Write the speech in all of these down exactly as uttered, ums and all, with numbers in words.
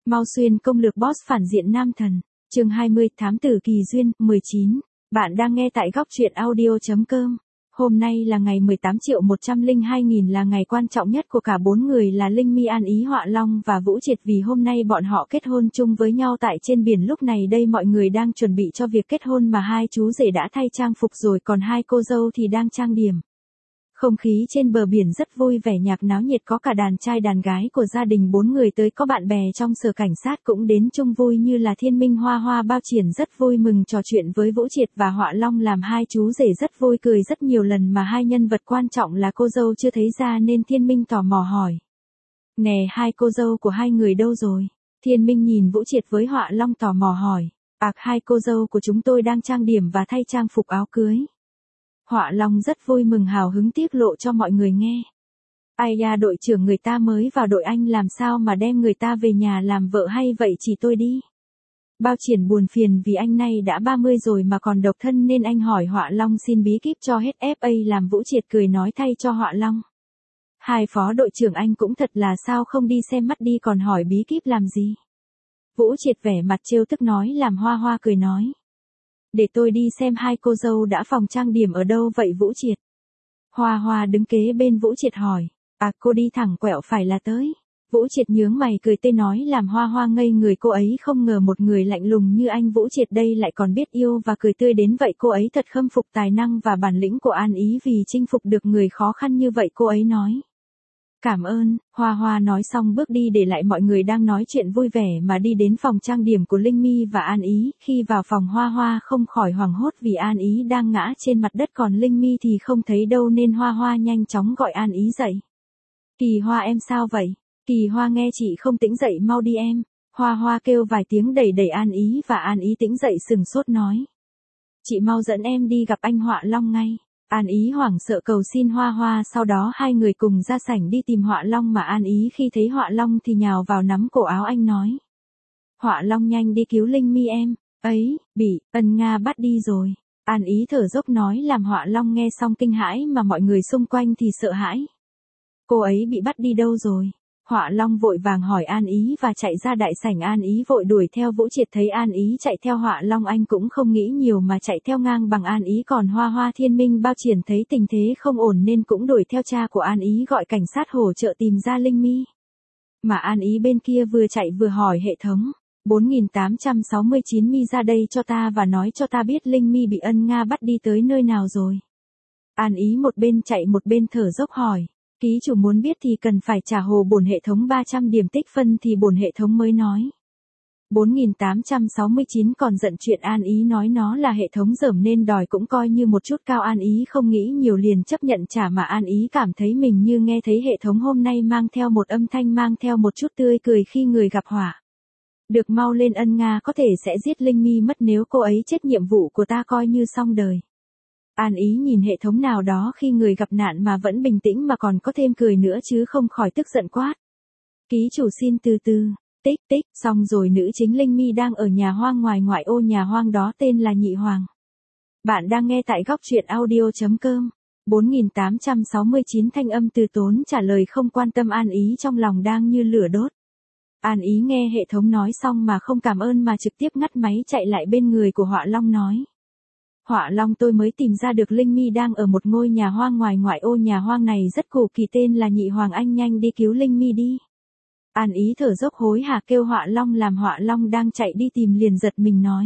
Mau xuyên công lược boss phản diện nam thần. Chương hai mươi, thám tử kỳ duyên, mười chín. Bạn đang nghe tại góc truyện audio chấm com. Hôm nay là ngày mười tám triệu một trăm lẻ hai nghìn, là ngày quan trọng nhất của cả bốn người là Linh My, An Ý, Họa Long và Vũ Triệt, vì hôm nay bọn họ kết hôn chung với nhau tại trên biển. Lúc này đây mọi người đang chuẩn bị cho việc kết hôn mà hai chú rể đã thay trang phục rồi, còn hai cô dâu thì đang trang điểm. Không khí trên bờ biển rất vui vẻ, nhạc náo nhiệt, có cả đàn trai đàn gái của gia đình bốn người tới, có bạn bè trong sở cảnh sát cũng đến chung vui như là Thiên Minh, Hoa Hoa, Bao Triển rất vui mừng trò chuyện với Vũ Triệt và Họa Long, làm hai chú rể rất vui, cười rất nhiều lần mà hai nhân vật quan trọng là cô dâu chưa thấy ra nên Thiên Minh tò mò hỏi. Nè, hai cô dâu của hai người đâu rồi? Thiên Minh nhìn Vũ Triệt với Họa Long tò mò hỏi. Ạc, hai cô dâu của chúng tôi đang trang điểm và thay trang phục áo cưới. Họa Long rất vui mừng hào hứng tiết lộ cho mọi người nghe. Ai da, đội trưởng người ta mới vào đội, anh làm sao mà đem người ta về nhà làm vợ, hay vậy chỉ tôi đi. Bao Triển buồn phiền vì anh nay đã ba mươi rồi mà còn độc thân nên anh hỏi Họa Long xin bí kíp cho hết ép a, làm Vũ Triệt cười nói thay cho Họa Long. Hai phó đội trưởng anh cũng thật là sao không đi xem mắt đi còn hỏi bí kíp làm gì. Vũ Triệt vẻ mặt trêu tức nói, làm Hoa Hoa cười nói. Để tôi đi xem hai cô dâu đã phòng trang điểm ở đâu vậy Vũ Triệt. Hoa Hoa đứng kế bên Vũ Triệt hỏi. À, cô đi thẳng quẹo phải là tới. Vũ Triệt nhướng mày cười tê nói, làm Hoa Hoa ngây người, cô ấy không ngờ một người lạnh lùng như anh Vũ Triệt đây lại còn biết yêu và cười tươi đến vậy. Cô ấy thật khâm phục tài năng và bản lĩnh của An Ý vì chinh phục được người khó khăn như vậy, cô ấy nói. Cảm ơn, Hoa Hoa nói xong bước đi để lại mọi người đang nói chuyện vui vẻ mà đi đến phòng trang điểm của Linh My và An Ý. Khi vào phòng Hoa Hoa không khỏi hoảng hốt vì An Ý đang ngã trên mặt đất, còn Linh My thì không thấy đâu nên Hoa Hoa nhanh chóng gọi An Ý dậy. Kỳ Hoa, em sao vậy? Kỳ Hoa nghe chị không tỉnh dậy, mau đi em. Hoa Hoa kêu vài tiếng đẩy đẩy An Ý và An Ý tỉnh dậy sừng sốt nói. Chị mau dẫn em đi gặp anh Họa Long ngay. An Ý hoảng sợ cầu xin Hoa Hoa, sau đó hai người cùng ra sảnh đi tìm Họa Long, mà An Ý khi thấy Họa Long thì nhào vào nắm cổ áo anh nói. Họa Long nhanh đi cứu Linh My em, ấy, bị, Ân Nga bắt đi rồi. An Ý thở dốc nói, làm Họa Long nghe xong kinh hãi mà mọi người xung quanh thì sợ hãi. Cô ấy bị bắt đi đâu rồi? Họa Long vội vàng hỏi An Ý và chạy ra đại sảnh. An Ý vội đuổi theo. Vũ Triệt thấy An Ý chạy theo Họa Long, anh cũng không nghĩ nhiều mà chạy theo ngang bằng An Ý, còn Hoa Hoa, Thiên Minh, Bao Triển thấy tình thế không ổn nên cũng đuổi theo cha của An Ý gọi cảnh sát hỗ trợ tìm ra Linh My. Mà An Ý bên kia vừa chạy vừa hỏi hệ thống. bốn nghìn tám trăm sáu mươi chín My ra đây cho ta và nói cho ta biết Linh My bị Ân Nga bắt đi tới nơi nào rồi. An Ý một bên chạy một bên thở dốc hỏi. Ký chủ muốn biết thì cần phải trả hồ bổn hệ thống ba trăm điểm tích phân thì bổn hệ thống mới nói. bốn nghìn tám trăm sáu mươi chín còn giận chuyện An Ý nói nó là hệ thống dởm nên đòi cũng coi như một chút cao. An Ý không nghĩ nhiều liền chấp nhận trả, mà An Ý cảm thấy mình như nghe thấy hệ thống hôm nay mang theo một âm thanh mang theo một chút tươi cười khi người gặp họa. Được, mau lên, Ân Nga có thể sẽ giết Linh My mất, nếu cô ấy chết nhiệm vụ của ta coi như xong đời. An Ý nhìn hệ thống nào đó khi người gặp nạn mà vẫn bình tĩnh mà còn có thêm cười nữa chứ không khỏi tức giận quát. Ký chủ xin từ từ, tích tích, xong rồi, nữ chính Linh My đang ở nhà hoang ngoài ngoại ô, nhà hoang đó tên là Nhị Hoàng. Bạn đang nghe tại góc truyện audio chấm com. bốn nghìn tám trăm sáu mươi chín thanh âm từ tốn trả lời không quan tâm An Ý trong lòng đang như lửa đốt. An Ý nghe hệ thống nói xong mà không cảm ơn mà trực tiếp ngắt máy chạy lại bên người của Họa Long nói. Họa Long, tôi mới tìm ra được Linh My đang ở một ngôi nhà hoang ngoài ngoại ô, nhà hoang này rất cổ kỳ, tên là Nhị Hoàng, anh nhanh đi cứu Linh My đi. An Ý thở dốc hối hả kêu Họa Long, làm Họa Long đang chạy đi tìm liền giật mình nói.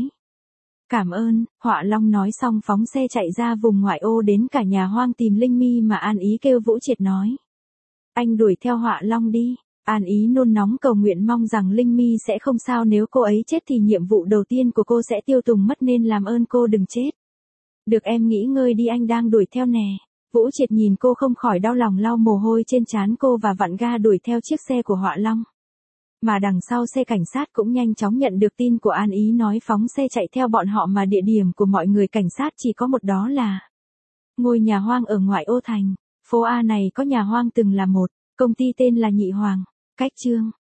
Cảm ơn. Họa Long nói xong phóng xe chạy ra vùng ngoại ô đến cả nhà hoang tìm Linh My, mà An Ý kêu Vũ Triệt nói. Anh đuổi theo Họa Long đi. An Ý nôn nóng cầu nguyện mong rằng Linh My sẽ không sao, nếu cô ấy chết thì nhiệm vụ đầu tiên của cô sẽ tiêu tùng mất nên làm ơn cô đừng chết. Được, em nghỉ ngơi đi, anh đang đuổi theo nè. Vũ Triệt nhìn cô không khỏi đau lòng, lau mồ hôi trên trán cô và vặn ga đuổi theo chiếc xe của Họa Long. Mà đằng sau xe cảnh sát cũng nhanh chóng nhận được tin của An Ý nói phóng xe chạy theo bọn họ, mà địa điểm của mọi người cảnh sát chỉ có một, đó là ngôi nhà hoang ở ngoại ô thành. Phố A này có nhà hoang từng là một công ty tên là Nhị Hoàng. Cách chương